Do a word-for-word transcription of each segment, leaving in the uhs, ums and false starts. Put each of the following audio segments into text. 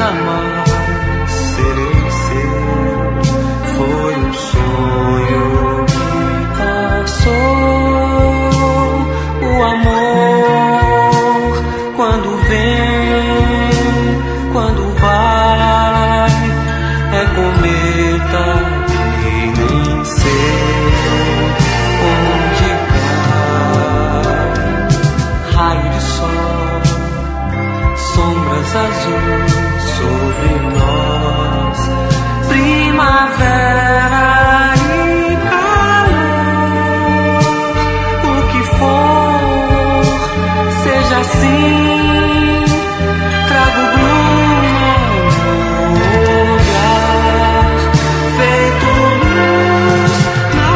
jamais serei seu. Foi um sonho que passou. O amor, quando vem, quando vai, é cometa que nem sei onde cai. Raio de sol, sombras azuis sobre nós, primavera e calor. O que for, seja assim, trago bruma no olhar, feito luz na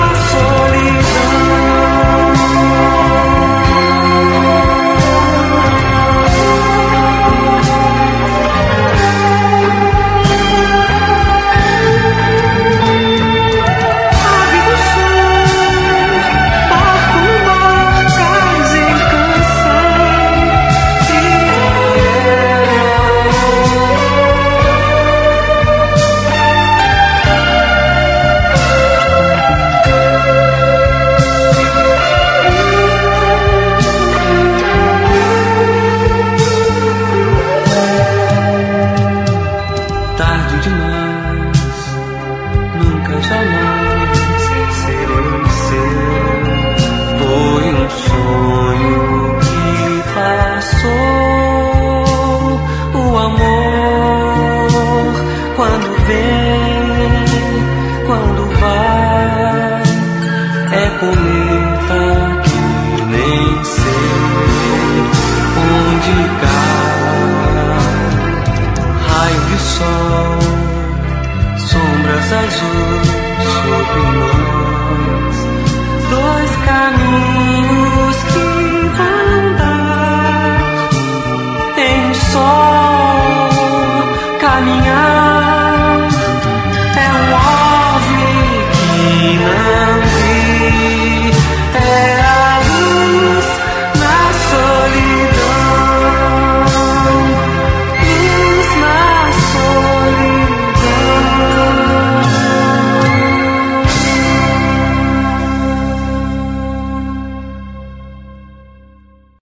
tarde demais, nunca jamais serei seu. Foi um sonho que passou. O amor, quando vem, quando vai, é cometa que nem sei onde cai. Raio de sol, sombras azuis sobre nós.